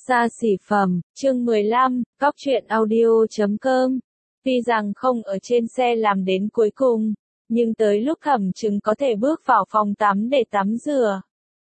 Xa xỉ phẩm, chương 15, cóc truyện audio.com. Tuy rằng không ở trên xe làm đến cuối cùng, nhưng tới lúc Thẩm Trừng có thể bước vào phòng tắm để tắm rửa.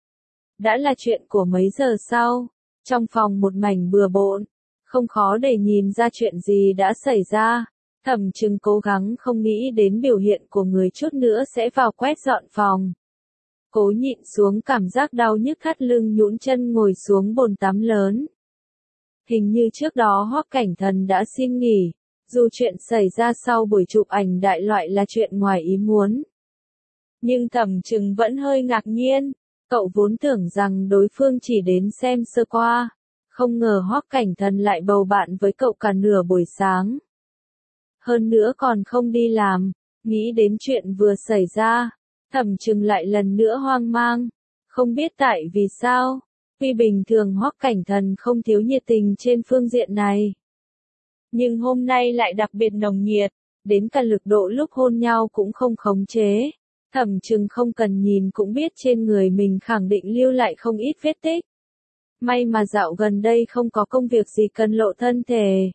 Đã là chuyện của mấy giờ sau, trong phòng một mảnh bừa bộn, không khó để nhìn ra chuyện gì đã xảy ra. Thẩm Trừng cố gắng không nghĩ đến biểu hiện của người chút nữa sẽ vào quét dọn phòng. Cố nhịn xuống cảm giác đau nhức thắt lưng, nhũn chân ngồi xuống bồn tắm lớn. Hình như trước đó Hoắc Cảnh Thần đã xin nghỉ, dù chuyện xảy ra sau buổi chụp ảnh đại loại là chuyện ngoài ý muốn. Nhưng Thẩm Trừng vẫn hơi ngạc nhiên, cậu vốn tưởng rằng đối phương chỉ đến xem sơ qua, không ngờ Hoắc Cảnh Thần lại bầu bạn với cậu cả nửa buổi sáng. Hơn nữa còn không đi làm, nghĩ đến chuyện vừa xảy ra. Thẩm Trừng lại lần nữa hoang mang, không biết tại vì sao, tuy bình thường Hoắc Cảnh Thần không thiếu nhiệt tình trên phương diện này. Nhưng hôm nay lại đặc biệt nồng nhiệt, đến cả lực độ lúc hôn nhau cũng không khống chế. Thẩm Trừng không cần nhìn cũng biết trên người mình khẳng định lưu lại không ít vết tích. May mà dạo gần đây không có công việc gì cần lộ thân thể.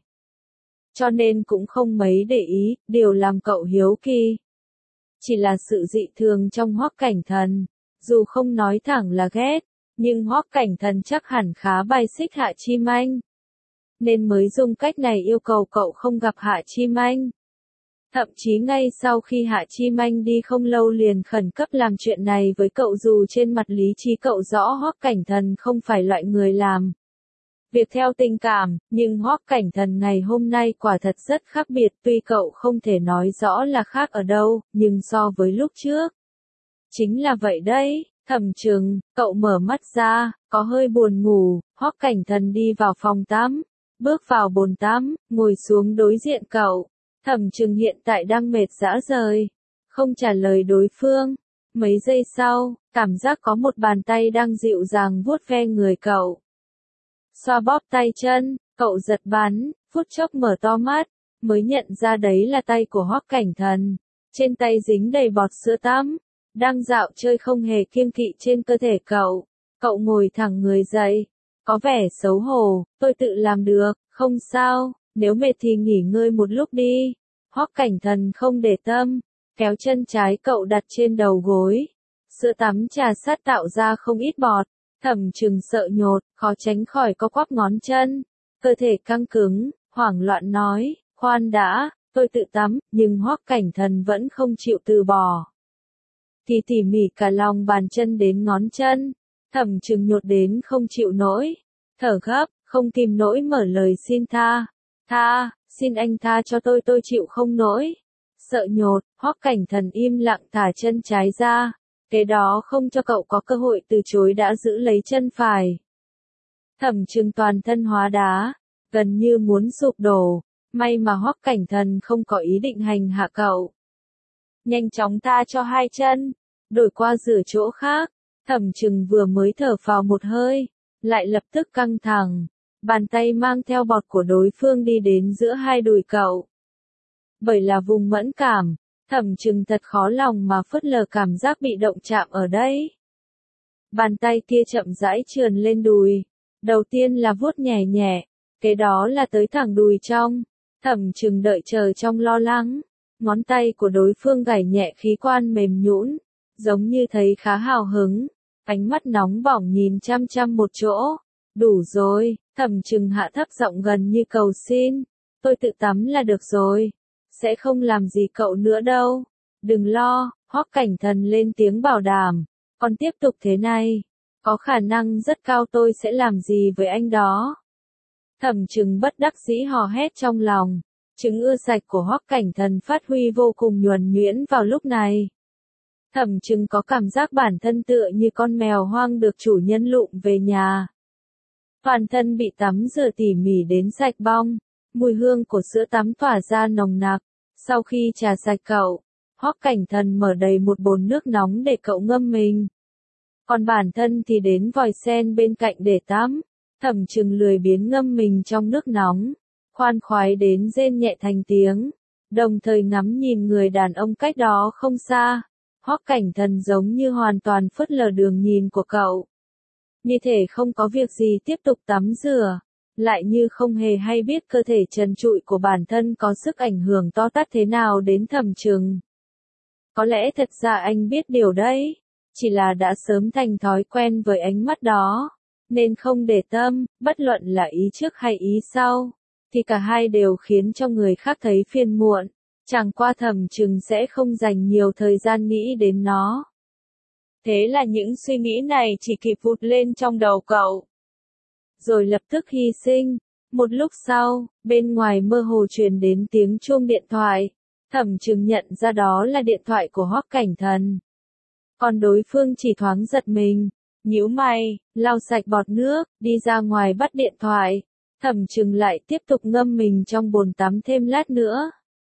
Cho nên cũng không mấy để ý, điều làm cậu hiếu kỳ chỉ là sự dị thường trong Hoắc Cảnh Thần, dù không nói thẳng là ghét, nhưng Hoắc Cảnh Thần chắc hẳn khá bài xích Hạ Chi Manh, nên mới dùng cách này yêu cầu cậu không gặp Hạ Chi Manh. Thậm chí ngay sau khi Hạ Chi Manh đi không lâu liền khẩn cấp làm chuyện này với cậu, dù trên mặt lý trí cậu rõ Hoắc Cảnh Thần không phải loại người làm việc theo tình cảm, nhưng Hoắc Cảnh Thần ngày hôm nay quả thật rất khác biệt, tuy cậu không thể nói rõ là khác ở đâu, nhưng so với lúc trước. Chính là vậy đấy, Thẩm Trừng, cậu mở mắt ra, có hơi buồn ngủ, Hoắc Cảnh Thần đi vào phòng tắm, bước vào bồn tắm, ngồi xuống đối diện cậu. Thẩm Trừng hiện tại đang mệt rã rời, không trả lời đối phương. Mấy giây sau, cảm giác có một bàn tay đang dịu dàng vuốt ve người cậu. Xoa bóp tay chân, cậu giật bắn, phút chốc mở to mắt, mới nhận ra đấy là tay của Hoắc Cảnh Thần. Trên tay dính đầy bọt sữa tắm, đang dạo chơi không hề kiêng kỵ trên cơ thể cậu. Cậu ngồi thẳng người dậy, có vẻ xấu hổ, tôi tự làm được, không sao, nếu mệt thì nghỉ ngơi một lúc đi. Hoắc Cảnh Thần không để tâm, kéo chân trái cậu đặt trên đầu gối. Sữa tắm trà sát tạo ra không ít bọt. Thẩm Trừng sợ nhột, khó tránh khỏi co quắp ngón chân, cơ thể căng cứng, hoảng loạn nói, khoan đã, tôi tự tắm, nhưng Hoắc Cảnh Thần vẫn không chịu từ bỏ. Tỉ mỉ cả lòng bàn chân đến ngón chân, Thẩm Trừng nhột đến không chịu nổi, thở gấp, không kìm nổi mở lời xin xin anh tha cho tôi chịu không nổi. Sợ nhột, Hoắc Cảnh Thần im lặng thả chân trái ra. Kế đó không cho cậu có cơ hội từ chối đã giữ lấy chân phải. Thẩm Trừng toàn thân hóa đá, gần như muốn sụp đổ, may mà Hoắc Cảnh Thần không có ý định hành hạ cậu. Nhanh chóng tha cho hai chân, đổi qua rửa chỗ khác. Thẩm Trừng vừa mới thở phào một hơi, lại lập tức căng thẳng, bàn tay mang theo bọt của đối phương đi đến giữa hai đùi cậu. Bởi là vùng mẫn cảm, Thẩm Trừng thật khó lòng mà phớt lờ cảm giác bị động chạm ở đây. Bàn tay kia chậm rãi trườn lên đùi, đầu tiên là vuốt nhẹ nhẹ, kế đó là tới thẳng đùi trong. Thẩm Trừng đợi chờ trong lo lắng, ngón tay của đối phương gảy nhẹ khí quan mềm nhũn, giống như thấy khá hào hứng, ánh mắt nóng bỏng nhìn chăm chăm một chỗ. Đủ rồi, Thẩm Trừng hạ thấp giọng gần như cầu xin, tôi tự tắm là được rồi. Sẽ không làm gì cậu nữa đâu. Đừng lo, Hoắc Cảnh Thần lên tiếng bảo đảm. Còn tiếp tục thế này, có khả năng rất cao tôi sẽ làm gì với anh đó. Thẩm Trừng bất đắc dĩ hò hét trong lòng. Trứng ưa sạch của Hoắc Cảnh Thần phát huy vô cùng nhuần nhuyễn vào lúc này. Thẩm Trừng có cảm giác bản thân tựa như con mèo hoang được chủ nhân lụm về nhà. Toàn thân bị tắm rửa tỉ mỉ đến sạch bong. Mùi hương của sữa tắm tỏa ra nồng nặc. Sau khi trà sạch cậu, Hoắc Cảnh Thần mở đầy một bồn nước nóng để cậu ngâm mình. Còn bản thân thì đến vòi sen bên cạnh để tắm. Thẩm Trừng lười biếng ngâm mình trong nước nóng, khoan khoái đến rên nhẹ thành tiếng, đồng thời ngắm nhìn người đàn ông cách đó không xa. Hoắc Cảnh Thần giống như hoàn toàn phớt lờ đường nhìn của cậu. như thể không có việc gì tiếp tục tắm rửa, lại như không hề hay biết cơ thể trần trụi của bản thân có sức ảnh hưởng to tát thế nào đến Thẩm Trừng. Có lẽ thật ra anh biết điều đấy, chỉ là đã sớm thành thói quen với ánh mắt đó, nên không để tâm, bất luận là ý trước hay ý sau, thì cả hai đều khiến cho người khác thấy phiền muộn, chẳng qua Thẩm Trừng sẽ không dành nhiều thời gian nghĩ đến nó. Thế là những suy nghĩ này chỉ kịp vụt lên trong đầu cậu, rồi lập tức hy sinh. Một lúc sau, bên ngoài mơ hồ truyền đến tiếng chuông điện thoại. Thẩm Trừng nhận ra đó là điện thoại của Hoắc Cảnh Thần. Còn đối phương chỉ thoáng giật mình, nhíu mày, lau sạch bọt nước, đi ra ngoài bắt điện thoại. Thẩm Trừng lại tiếp tục ngâm mình trong bồn tắm thêm lát nữa.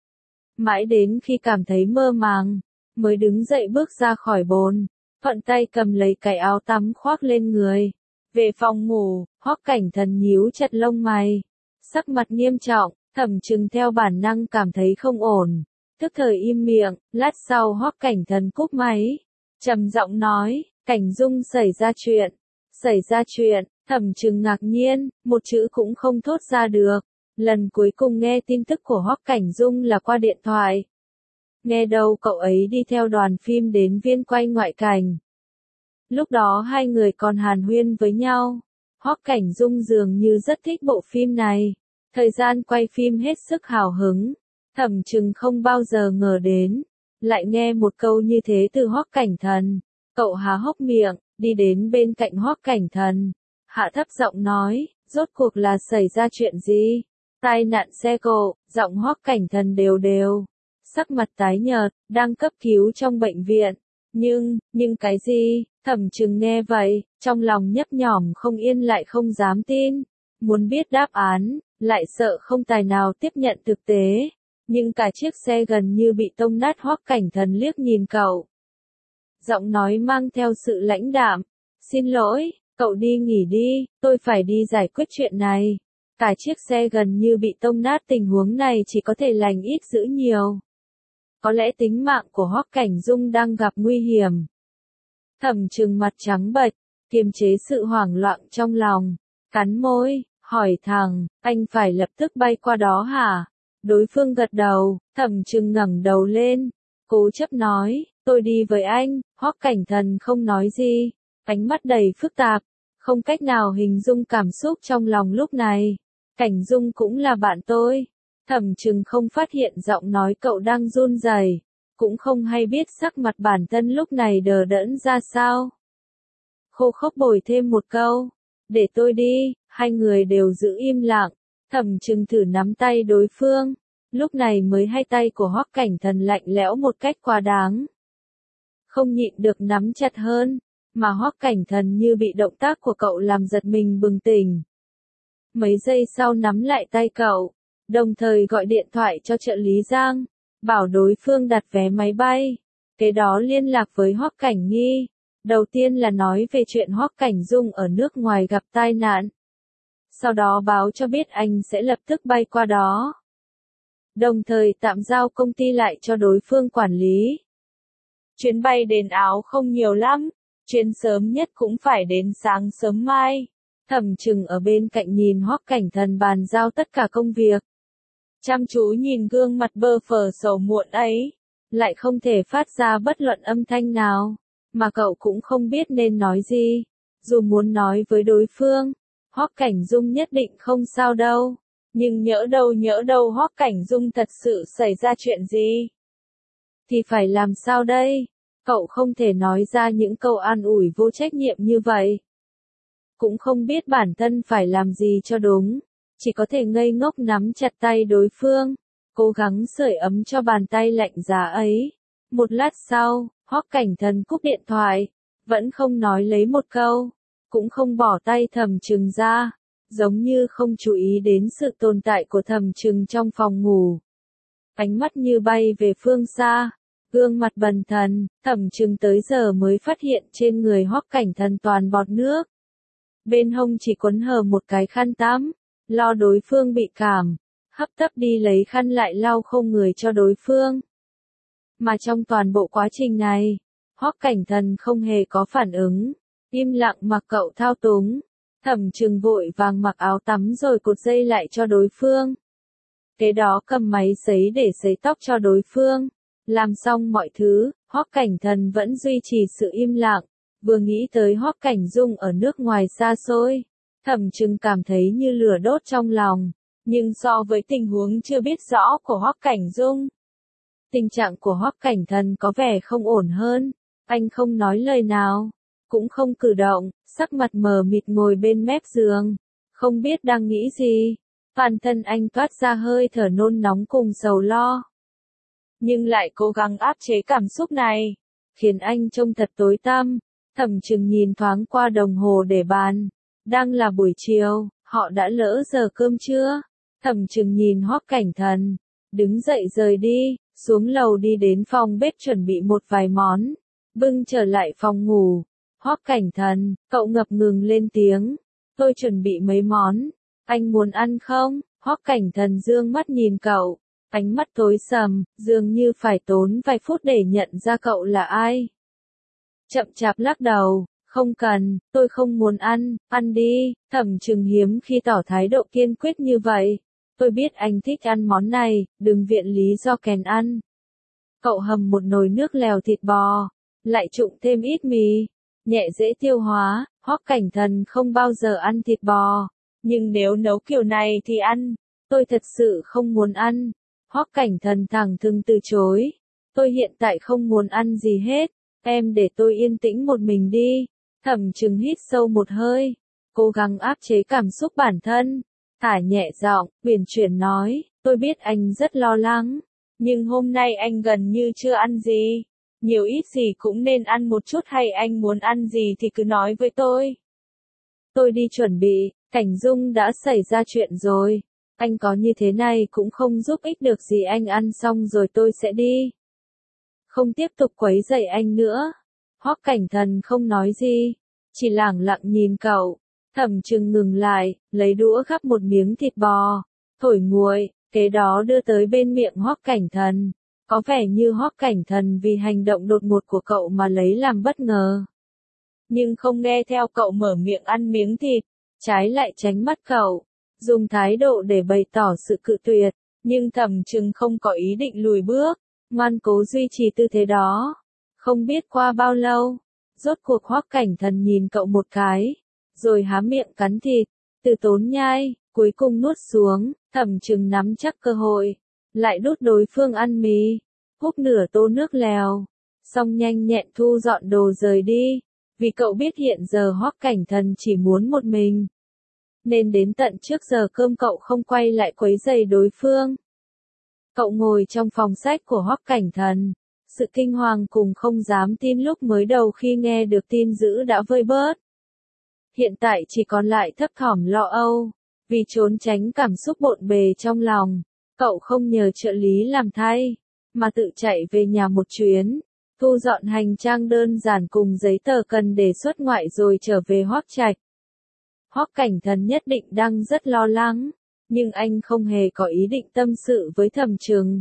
Mãi đến khi cảm thấy mơ màng, mới đứng dậy bước ra khỏi bồn, thuận tay cầm lấy cái áo tắm khoác lên người. Về phòng ngủ, Hoắc Cảnh Thần nhíu chặt lông mày, sắc mặt nghiêm trọng. Thẩm Trừng theo bản năng cảm thấy không ổn, tức thời im miệng. Lát sau Hoắc Cảnh Thần cúp máy, trầm giọng nói, Cảnh Dung xảy ra chuyện. Xảy ra chuyện? Thẩm Trừng ngạc nhiên, một chữ cũng không thốt ra được. Lần cuối cùng nghe tin tức của Hoắc Cảnh Dung là qua điện thoại. Nghe đâu cậu ấy đi theo đoàn phim đến viên quay ngoại cảnh. Lúc đó hai người còn hàn huyên với nhau. Hoắc Cảnh Dung dường như rất thích bộ phim này. Thời gian quay phim hết sức hào hứng. Thẩm Trừng không bao giờ ngờ đến, lại nghe một câu như thế từ Hoắc Cảnh Thần. Cậu há hốc miệng, đi đến bên cạnh Hoắc Cảnh Thần, hạ thấp giọng nói, rốt cuộc là xảy ra chuyện gì? Tai nạn xe cộ. Giọng Hoắc Cảnh Thần đều đều, sắc mặt tái nhợt, đang cấp cứu trong bệnh viện. Nhưng cái gì? Thẩm Trừng nghe vậy, trong lòng nhấp nhổm không yên lại không dám tin, muốn biết đáp án, lại sợ không tài nào tiếp nhận thực tế. Nhưng cả chiếc xe gần như bị tông nát. Hoắc Cảnh Thần liếc nhìn cậu, giọng nói mang theo sự lãnh đạm, xin lỗi, cậu đi nghỉ đi, tôi phải đi giải quyết chuyện này. Cả chiếc xe gần như bị tông nát, tình huống này chỉ có thể lành ít dữ nhiều. Có lẽ tính mạng của Hoắc Cảnh Dung đang gặp nguy hiểm. Thẩm Trừng mặt trắng bệch, kiềm chế sự hoảng loạn trong lòng, cắn môi, hỏi thẳng, anh phải lập tức bay qua đó hả? Đối phương gật đầu. Thẩm Trừng ngẩng đầu lên, cố chấp nói, tôi đi với anh. Hoắc Cảnh Thần không nói gì, ánh mắt đầy phức tạp, không cách nào hình dung cảm xúc trong lòng lúc này. Cảnh Dung cũng là bạn tôi. Thẩm Trừng không phát hiện giọng nói cậu đang run rẩy, cũng không hay biết sắc mặt bản thân lúc này đờ đẫn ra sao. Khô khốc bồi thêm một câu, để tôi đi. Hai người đều giữ im lặng. Thẩm Trừng thử nắm tay đối phương, lúc này mới hay tay của Hoắc Cảnh Thần lạnh lẽo một cách quá đáng. Không nhịn được nắm chặt hơn, mà Hoắc Cảnh Thần như bị động tác của cậu làm giật mình bừng tỉnh. Mấy giây sau nắm lại tay cậu, đồng thời gọi điện thoại cho trợ lý Giang, bảo đối phương đặt vé máy bay. Kế đó liên lạc với Hoắc Cảnh Nghi. Đầu tiên là nói về chuyện Hoắc Cảnh Dung ở nước ngoài gặp tai nạn. Sau đó báo cho biết anh sẽ lập tức bay qua đó. Đồng thời tạm giao công ty lại cho đối phương quản lý. Chuyến bay đến Áo không nhiều lắm, chuyến sớm nhất cũng phải đến sáng sớm mai. Thẩm Trừng ở bên cạnh nhìn Hoắc Cảnh Thần bàn giao tất cả công việc. Chăm chú nhìn gương mặt bơ phờ sầu muộn ấy, lại không thể phát ra bất luận âm thanh nào, mà cậu cũng không biết nên nói gì. Dù muốn nói với đối phương, Hoắc Cảnh Dung nhất định không sao đâu, nhưng nhỡ đâu Hoắc Cảnh Dung thật sự xảy ra chuyện gì, thì phải làm sao đây? Cậu không thể nói ra những câu an ủi vô trách nhiệm như vậy. Cũng không biết bản thân phải làm gì cho đúng, chỉ có thể ngây ngốc nắm chặt tay đối phương, cố gắng sưởi ấm cho bàn tay lạnh giá ấy. Một lát sau, Hoắc Cảnh Thần cúp điện thoại, vẫn không nói lấy một câu, cũng không bỏ tay Thẩm Trừng ra, giống như không chú ý đến sự tồn tại của Thẩm Trừng trong phòng ngủ. Ánh mắt như bay về phương xa, gương mặt bần thần. Thẩm Trừng tới giờ mới phát hiện trên người Hoắc Cảnh Thần toàn bọt nước. Bên hông chỉ quấn hờ một cái khăn tắm, lo đối phương bị cảm, hấp tấp đi lấy khăn lại lau không người cho đối phương. Mà trong toàn bộ quá trình này, Hoắc Cảnh Thần không hề có phản ứng, Im lặng mặc cậu thao túng. Thẩm Trừng vội vàng mặc áo tắm rồi cột dây lại cho đối phương. Kế đó cầm máy sấy để sấy tóc cho đối phương. Làm xong mọi thứ, Hoắc Cảnh Thần vẫn duy trì sự im lặng. Vừa nghĩ tới Hoắc Cảnh Dung ở nước ngoài xa xôi, Thẩm Trừng cảm thấy như lửa đốt trong lòng. Nhưng so với tình huống chưa biết rõ của Hoắc Cảnh Dung, tình trạng của Hoắc Cảnh Thần có vẻ không ổn hơn. Anh không nói lời nào, cũng không cử động, sắc mặt mờ mịt ngồi bên mép giường, không biết đang nghĩ gì. Toàn thân anh toát ra hơi thở nôn nóng cùng sầu lo. Nhưng lại cố gắng áp chế cảm xúc này, khiến anh trông thật tối tăm. Thẩm Trừng nhìn thoáng qua đồng hồ để bàn. Đang là buổi chiều, họ đã lỡ giờ cơm trưa. Thẩm Trừng nhìn Hoắc Cảnh Thần, đứng dậy rời đi, xuống lầu đi đến phòng bếp chuẩn bị một vài món, bưng trở lại phòng ngủ. Hoắc Cảnh Thần, cậu ngập ngừng lên tiếng, tôi chuẩn bị mấy món, anh muốn ăn không? Hoắc Cảnh Thần dương mắt nhìn cậu, ánh mắt tối sầm, dường như phải tốn vài phút để nhận ra cậu là ai. Chậm chạp lắc đầu, không cần, tôi không muốn ăn đi. Thẩm Trừng hiếm khi tỏ thái độ kiên quyết như vậy. Tôi biết anh thích ăn món này, đừng viện lý do kèn ăn. Cậu hầm một nồi nước lèo thịt bò, lại trụng thêm ít mì, nhẹ dễ tiêu hóa. Hoắc Cảnh Thần không bao giờ ăn thịt bò, nhưng nếu nấu kiểu này thì ăn, tôi thật sự không muốn ăn. Hoắc Cảnh Thần thẳng thừng từ chối, tôi hiện tại không muốn ăn gì hết, em để tôi yên tĩnh một mình đi. Thẩm Trừng hít sâu một hơi, cố gắng áp chế cảm xúc bản thân, thả nhẹ giọng, uyển chuyển nói, tôi biết anh rất lo lắng, nhưng hôm nay anh gần như chưa ăn gì, nhiều ít gì cũng nên ăn một chút, hay anh muốn ăn gì thì cứ nói với tôi. Tôi đi chuẩn bị, Cảnh Dung đã xảy ra chuyện rồi, anh có như thế này cũng không giúp ích được gì, anh ăn xong rồi tôi sẽ đi. Không tiếp tục quấy rầy anh nữa. Hoắc Cảnh Thần không nói gì, chỉ lẳng lặng nhìn cậu. Thẩm Trừng ngừng lại, lấy đũa gắp một miếng thịt bò, thổi nguội, kế đó đưa tới bên miệng Hoắc Cảnh Thần. Có vẻ như Hoắc Cảnh Thần vì hành động đột ngột của cậu mà lấy làm bất ngờ. Nhưng không nghe theo cậu mở miệng ăn miếng thịt, trái lại tránh mắt cậu, dùng thái độ để bày tỏ sự cự tuyệt. Nhưng Thẩm Trừng không có ý định lùi bước, ngoan cố duy trì tư thế đó. Không biết qua bao lâu, rốt cuộc Hoắc Cảnh Thần nhìn cậu một cái, rồi há miệng cắn thịt, từ tốn nhai, cuối cùng nuốt xuống. Thẩm Trừng nắm chắc cơ hội, lại đút đối phương ăn mì, húp nửa tô nước lèo, xong nhanh nhẹn thu dọn đồ rời đi, vì cậu biết hiện giờ Hoắc Cảnh Thần chỉ muốn một mình, nên đến tận trước giờ cơm cậu không quay lại quấy rầy đối phương. Cậu ngồi trong phòng sách của Hoắc Cảnh Thần, sự kinh hoàng cùng không dám tin lúc mới đầu khi nghe được tin dữ đã vơi bớt. Hiện tại chỉ còn lại thấp thỏm lo âu, vì trốn tránh cảm xúc bộn bề trong lòng, cậu không nhờ trợ lý làm thay, mà tự chạy về nhà một chuyến, thu dọn hành trang đơn giản cùng giấy tờ cần để xuất ngoại rồi trở về Hoắc Trạch. Hoắc Cảnh Thần nhất định đang rất lo lắng, nhưng anh không hề có ý định tâm sự với Thẩm Trừng.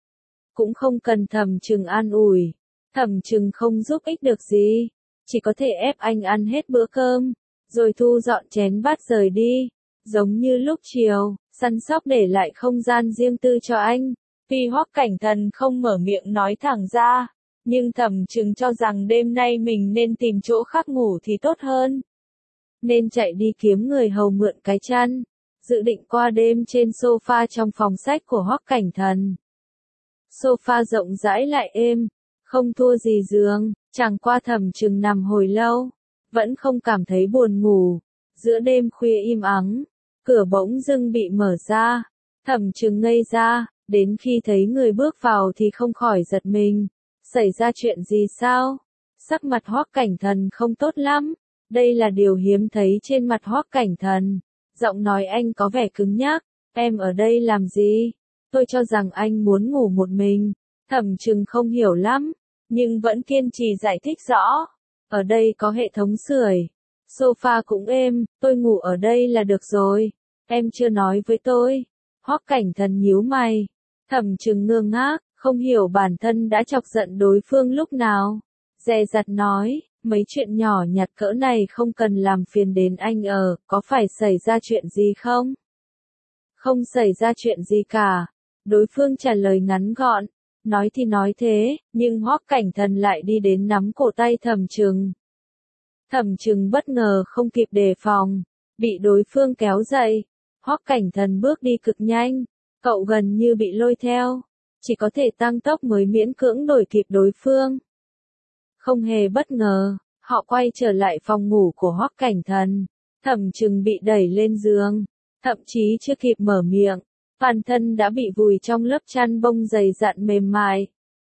Cũng không cần Thẩm Trừng an ủi, Thẩm Trừng không giúp ích được gì, chỉ có thể ép anh ăn hết bữa cơm, rồi thu dọn chén bát rời đi, giống như lúc chiều, săn sóc để lại không gian riêng tư cho anh. Tuy Hoắc Cảnh Thần không mở miệng nói thẳng ra, nhưng Thẩm Trừng cho rằng đêm nay mình nên tìm chỗ khác ngủ thì tốt hơn. Nên chạy đi kiếm người hầu mượn cái chăn, dự định qua đêm trên sofa trong phòng sách của Hoắc Cảnh Thần. Sofa rộng rãi lại êm, không thua gì giường, chẳng qua Thẩm Trừng nằm hồi lâu, vẫn không cảm thấy buồn ngủ. Giữa đêm khuya im ắng, cửa bỗng dưng bị mở ra, Thẩm Trừng ngây ra, đến khi thấy người bước vào thì không khỏi giật mình. Xảy ra chuyện gì sao? Sắc mặt Hoắc Cảnh Thần không tốt lắm, đây là điều hiếm thấy trên mặt Hoắc Cảnh Thần. Giọng nói anh có vẻ cứng nhắc, em ở đây làm gì? Tôi cho rằng anh muốn ngủ một mình. Thẩm Trừng không hiểu lắm, nhưng vẫn kiên trì giải thích rõ. Ở đây có hệ thống sưởi, sofa cũng êm, tôi ngủ ở đây là được rồi. Em chưa nói với tôi. Hoắc Cảnh Thần nhíu mày. Thẩm Trừng ngơ ngác, không hiểu bản thân đã chọc giận đối phương lúc nào. Dè dặt nói, Mấy chuyện nhỏ nhặt cỡ này không cần làm phiền đến anh có phải xảy ra chuyện gì không? Không xảy ra chuyện gì cả. Đối phương trả lời ngắn gọn. Nói thì nói thế, nhưng Hoắc Cảnh Thần lại đi đến nắm cổ tay Thẩm Trừng. Thẩm Trừng bất ngờ không kịp đề phòng, bị đối phương kéo dậy. Hoắc Cảnh Thần bước đi cực nhanh, cậu gần như bị lôi theo, chỉ có thể tăng tốc mới miễn cưỡng đuổi kịp đối phương. Không hề bất ngờ, họ quay trở lại phòng ngủ của Hoắc Cảnh Thần. Thẩm Trừng bị đẩy lên giường, thậm chí chưa kịp mở miệng, toàn thân đã bị vùi trong lớp chăn bông dày dặn mềm mại.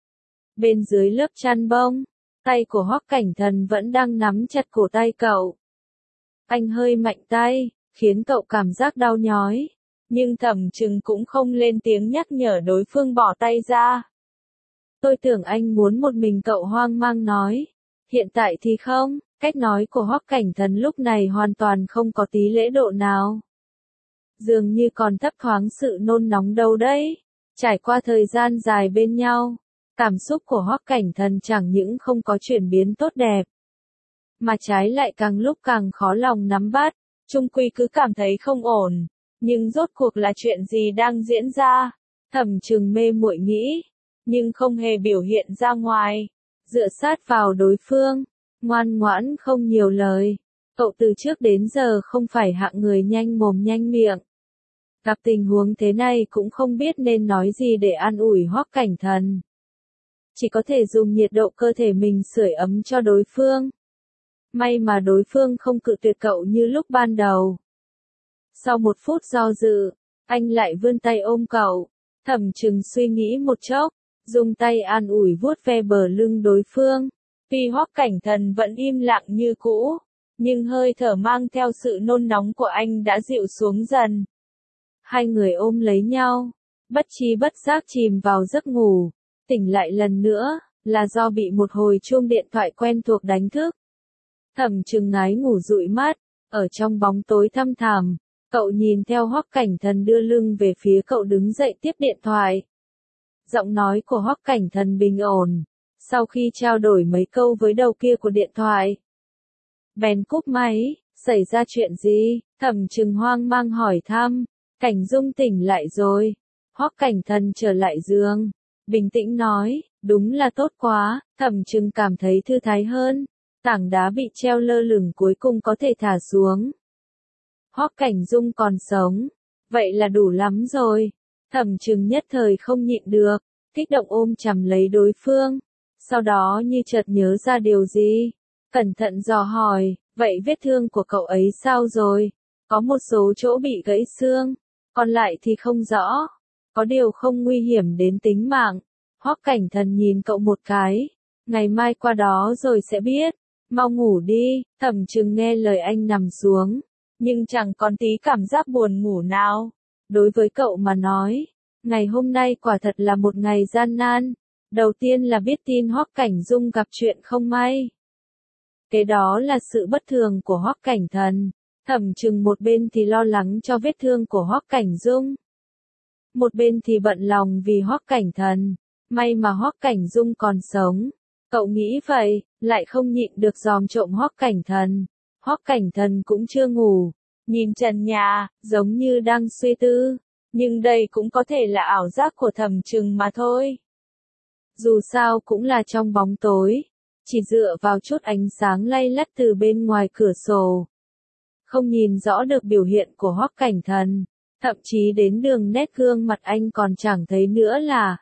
Bên dưới lớp chăn bông, tay của Hoắc Cảnh Thần vẫn đang nắm chặt cổ tay cậu. Anh hơi mạnh tay, khiến cậu cảm giác đau nhói, nhưng Thẩm Trừng cũng không lên tiếng nhắc nhở đối phương bỏ tay ra. Tôi tưởng anh muốn một mình, cậu hoang mang nói. Hiện tại thì không, cách nói của Hoắc Cảnh Thần lúc này hoàn toàn không có tí lễ độ nào. Dường như còn thấp thoáng sự nôn nóng đâu đấy. Trải qua thời gian dài bên nhau, cảm xúc của Hoắc Cảnh Thần chẳng những không có chuyển biến tốt đẹp, mà trái lại càng lúc càng khó lòng nắm bắt, chung quy cứ cảm thấy không ổn. Nhưng rốt cuộc là chuyện gì đang diễn ra? Thẩm Trừng mê muội nghĩ, nhưng không hề biểu hiện ra ngoài. Dựa sát vào đối phương, ngoan ngoãn không nhiều lời. Cậu từ trước đến giờ không phải hạng người nhanh mồm nhanh miệng. Gặp tình huống thế này cũng không biết nên nói gì để an ủi Hoắc Cảnh Thần. Chỉ có thể dùng nhiệt độ cơ thể mình sưởi ấm cho đối phương. May mà đối phương không cự tuyệt cậu như lúc ban đầu. Sau một phút do dự, anh lại vươn tay ôm cậu. Thẩm Trừng suy nghĩ một chốc, dùng tay an ủi vuốt ve bờ lưng đối phương. Tuy Hoắc Cảnh Thần vẫn im lặng như cũ, nhưng hơi thở mang theo sự nôn nóng của anh đã dịu xuống dần. Hai người ôm lấy nhau, bất tri bất giác chìm vào giấc ngủ. Tỉnh lại lần nữa, là do bị một hồi chuông điện thoại quen thuộc đánh thức. Thẩm Trừng ngái ngủ dụi mắt, ở trong bóng tối thăm thẳm, cậu nhìn theo Hoắc Cảnh Thần đưa lưng về phía cậu đứng dậy tiếp điện thoại. Giọng nói của Hoắc Cảnh Thần bình ổn, sau khi trao đổi mấy câu với đầu kia của điện thoại, bèn cúp máy. Xảy ra chuyện gì? Thẩm Trừng hoang mang hỏi thăm. Cảnh Dung tỉnh lại rồi. Hoắc Cảnh Thần trở lại giường, bình tĩnh nói, đúng là tốt quá. Thẩm Trừng cảm thấy thư thái hơn, tảng đá bị treo lơ lửng cuối cùng có thể thả xuống. Hoắc Cảnh Dung còn sống, vậy là đủ lắm rồi. Thẩm Trừng nhất thời không nhịn được, kích động ôm chầm lấy đối phương. Sau đó như chợt nhớ ra điều gì, cẩn thận dò hỏi, vậy vết thương của cậu ấy sao rồi? Có một số chỗ bị gãy xương, còn lại thì không rõ. Có điều không nguy hiểm đến tính mạng. Hoắc Cảnh Thần nhìn cậu một cái, ngày mai qua đó rồi sẽ biết. Mau ngủ đi. Thẩm Trừng nghe lời anh nằm xuống, nhưng chẳng còn tí cảm giác buồn ngủ nào. Đối với cậu mà nói, ngày hôm nay quả thật là một ngày gian nan. Đầu tiên là biết tin Hoắc Cảnh Dung gặp chuyện không may. Kế đó là sự bất thường của Hoắc Cảnh Thần. Thẩm Trừng một bên thì lo lắng cho vết thương của Hoắc Cảnh Dung, một bên thì bận lòng vì Hoắc Cảnh Thần. May mà Hoắc Cảnh Dung còn sống. Cậu nghĩ vậy, lại không nhịn được dòm trộm Hoắc Cảnh Thần. Hoắc Cảnh Thần cũng chưa ngủ, nhìn trần nhà, giống như đang suy tư. Nhưng đây cũng có thể là ảo giác của Thẩm Trừng mà thôi. Dù sao cũng là trong bóng tối, chỉ dựa vào chút ánh sáng lay lắt từ bên ngoài cửa sổ, không nhìn rõ được biểu hiện của Hoắc Cảnh Thần, thậm chí đến đường nét gương mặt anh còn chẳng thấy nữa là.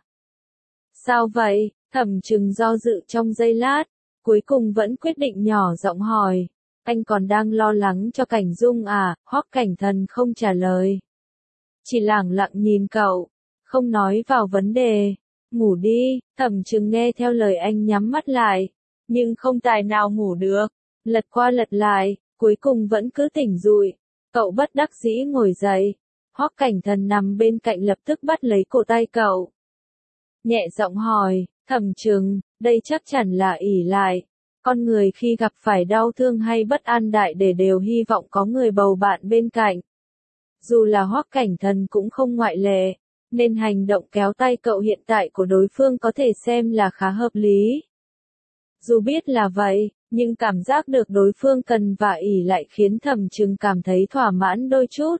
Sao vậy? Thẩm Trừng do dự trong giây lát, cuối cùng vẫn quyết định nhỏ giọng hỏi, anh còn đang lo lắng cho Cảnh Dung à? Hoắc Cảnh Thần không trả lời, chỉ lẳng lặng nhìn cậu, không nói vào vấn đề. Ngủ đi. Thẩm Trừng nghe theo lời anh nhắm mắt lại, nhưng không tài nào ngủ được, lật qua lật lại, cuối cùng vẫn cứ tỉnh dụi. Cậu bất đắc dĩ ngồi dậy. Hoắc Cảnh Thần nằm bên cạnh lập tức bắt lấy cổ tay cậu, nhẹ giọng hỏi, Thẩm Trừng, đây chắc chắn là ỷ lại. Con người khi gặp phải đau thương hay bất an đại để đều hy vọng có người bầu bạn bên cạnh. Dù là Hoắc Cảnh Thần cũng không ngoại lệ, nên hành động kéo tay cậu hiện tại của đối phương có thể xem là khá hợp lý. Dù biết là vậy, Nhưng cảm giác được đối phương cần và ỷ lại khiến Thẩm Trừng cảm thấy thỏa mãn đôi chút.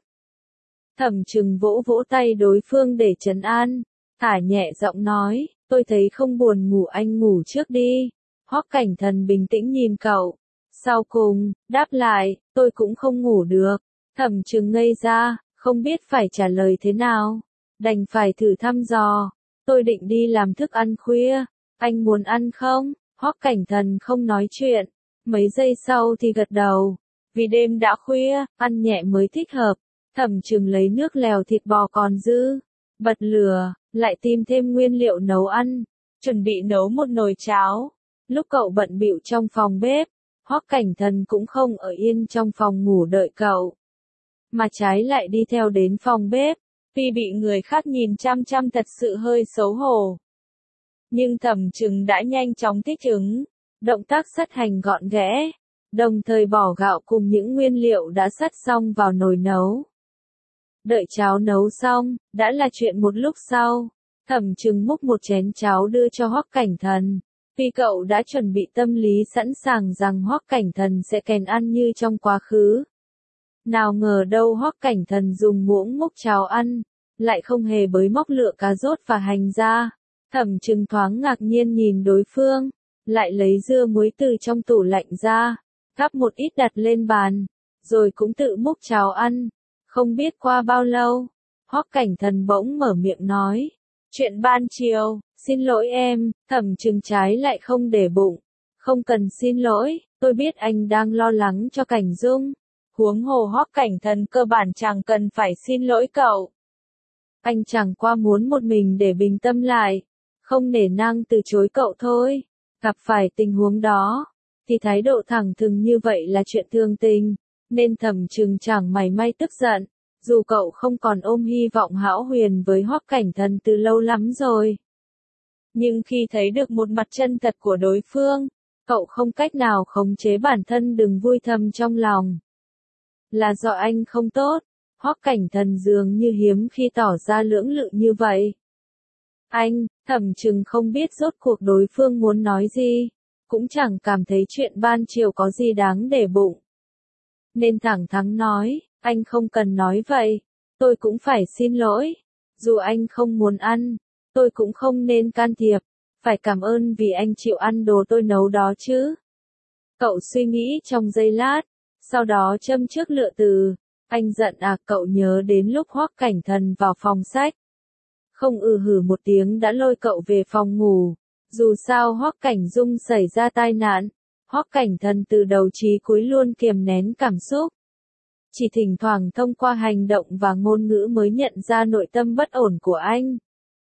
Thẩm Trừng vỗ vỗ tay đối phương để trấn an, thả nhẹ giọng nói, tôi thấy không buồn ngủ anh ngủ trước đi. Hoắc Cảnh Thần bình tĩnh nhìn cậu. Sau cùng, đáp lại, tôi cũng không ngủ được. Thẩm Trừng ngây ra, không biết phải trả lời thế nào. Đành phải thử thăm dò. Tôi định đi làm thức ăn khuya. Anh muốn ăn không? Hoắc Cảnh Thần không nói chuyện. Mấy giây sau thì gật đầu. Vì đêm đã khuya, ăn nhẹ mới thích hợp. Thẩm Trừng lấy nước lèo thịt bò còn dư. Bật lửa, lại tìm thêm nguyên liệu nấu ăn. Chuẩn bị nấu một nồi cháo. Lúc cậu bận bịu trong phòng bếp, Hoắc Cảnh Thần cũng không ở yên trong phòng ngủ đợi cậu. Mà trái lại đi theo đến phòng bếp. Vì bị người khác nhìn chăm chăm thật sự hơi xấu hổ. Nhưng Thẩm Trừng đã nhanh chóng thích ứng. Động tác sắt hành gọn ghẽ. Đồng thời bỏ gạo cùng những nguyên liệu đã sắt xong vào nồi nấu. Đợi cháo nấu xong, đã là chuyện một lúc sau. Thẩm Trừng múc một chén cháo đưa cho Hoắc Cảnh Thần. Vì cậu đã chuẩn bị tâm lý sẵn sàng rằng Hoắc Cảnh Thần sẽ kèn ăn như trong quá khứ. Nào ngờ đâu Hoắc Cảnh Thần dùng muỗng múc cháo ăn, lại không hề bới móc lựa cà rốt và hành ra. Thẩm Trừng thoáng ngạc nhiên nhìn đối phương, lại lấy dưa muối từ trong tủ lạnh ra, gắp một ít đặt lên bàn, rồi cũng tự múc cháo ăn. Không biết qua bao lâu, Hoắc Cảnh Thần bỗng mở miệng nói, chuyện ban chiều, xin lỗi em. Thẩm Trừng trái lại không để bụng, không cần xin lỗi, tôi biết anh đang lo lắng cho Cảnh Dung. Huống hồ Hoắc Cảnh Thần cơ bản chẳng cần phải xin lỗi cậu. Anh chẳng qua muốn một mình để bình tâm lại, không nể nang từ chối cậu thôi. Gặp phải tình huống đó, thì thái độ thẳng thừng như vậy là chuyện thường tình, nên Thẩm Trừng chẳng mảy may tức giận, dù cậu không còn ôm hy vọng hão huyền với Hoắc Cảnh Thần từ lâu lắm rồi. Nhưng khi thấy được một mặt chân thật của đối phương, cậu không cách nào khống chế bản thân đừng vui thầm trong lòng. Là do anh không tốt, Hoắc Cảnh Thần dường như hiếm khi tỏ ra lưỡng lự như vậy. Anh, Thẩm Trừng không biết rốt cuộc đối phương muốn nói gì, cũng chẳng cảm thấy chuyện ban chiều có gì đáng để bụng. Nên thẳng thắn nói, anh không cần nói vậy, tôi cũng phải xin lỗi. Dù anh không muốn ăn, tôi cũng không nên can thiệp, phải cảm ơn vì anh chịu ăn đồ tôi nấu đó chứ. Cậu suy nghĩ trong giây lát, sau đó châm trước lựa từ, anh giận à? Cậu nhớ đến lúc Hoắc Cảnh Thần vào phòng sách. Không hử một tiếng đã lôi cậu về phòng ngủ. Dù sao Hoắc Cảnh Dung xảy ra tai nạn, Hoắc Cảnh Thần từ đầu chí cuối luôn kiềm nén cảm xúc. Chỉ thỉnh thoảng thông qua hành động và ngôn ngữ mới nhận ra nội tâm bất ổn của anh.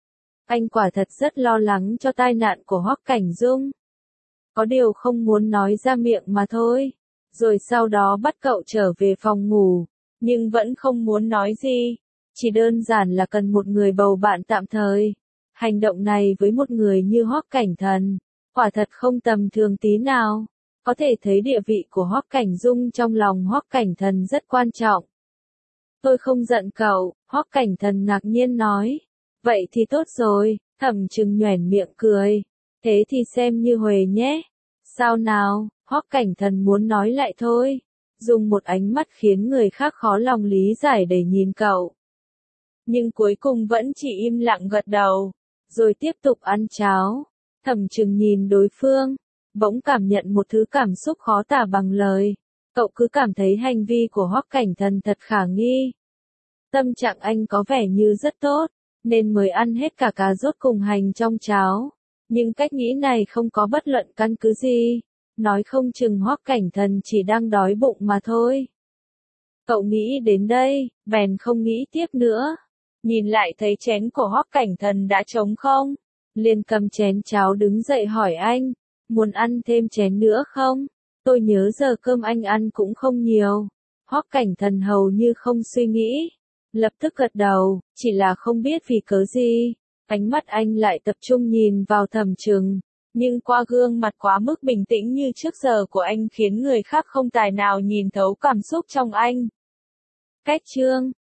Anh quả thật rất lo lắng cho tai nạn của Hoắc Cảnh Dung. Có điều không muốn nói ra miệng mà thôi. Rồi sau đó bắt cậu trở về phòng ngủ, nhưng vẫn không muốn nói gì. Chỉ đơn giản là cần một người bầu bạn tạm thời. Hành động này với một người như Hoắc Cảnh Thần, quả thật không tầm thường tí nào. Có thể thấy địa vị của Hoắc Cảnh Dung trong lòng Hoắc Cảnh Thần rất quan trọng. Tôi không giận cậu, Hoắc Cảnh Thần ngạc nhiên nói. Vậy thì tốt rồi, Thẩm Trừng nhoẻn miệng cười. Thế thì xem như huề nhé. Sao nào? Hoắc Cảnh Thần muốn nói lại thôi. Dùng một ánh mắt khiến người khác khó lòng lý giải để nhìn cậu. Nhưng cuối cùng vẫn chỉ im lặng gật đầu. Rồi tiếp tục ăn cháo. Thẩm Trừng nhìn đối phương, bỗng cảm nhận một thứ cảm xúc khó tả bằng lời. Cậu cứ cảm thấy hành vi của Hoắc Cảnh Thần thật khả nghi. Tâm trạng anh có vẻ như rất tốt, nên mới ăn hết cả cà rốt cùng hành trong cháo. Nhưng cách nghĩ này không có bất luận căn cứ gì. Nói không chừng Hoắc Cảnh Thần chỉ đang đói bụng mà thôi. Cậu nghĩ đến đây, bèn không nghĩ tiếp nữa. Nhìn lại thấy chén của Hoắc Cảnh Thần đã trống không, liền cầm chén cháo đứng dậy hỏi anh, muốn ăn thêm chén nữa không? Tôi nhớ giờ cơm anh ăn cũng không nhiều. Hoắc Cảnh Thần hầu như không suy nghĩ, lập tức gật đầu, chỉ là không biết vì cớ gì, ánh mắt anh lại tập trung nhìn vào Thẩm Trừng, nhưng qua gương mặt quá mức bình tĩnh như trước giờ của anh khiến người khác không tài nào nhìn thấu cảm xúc trong anh. Cách chương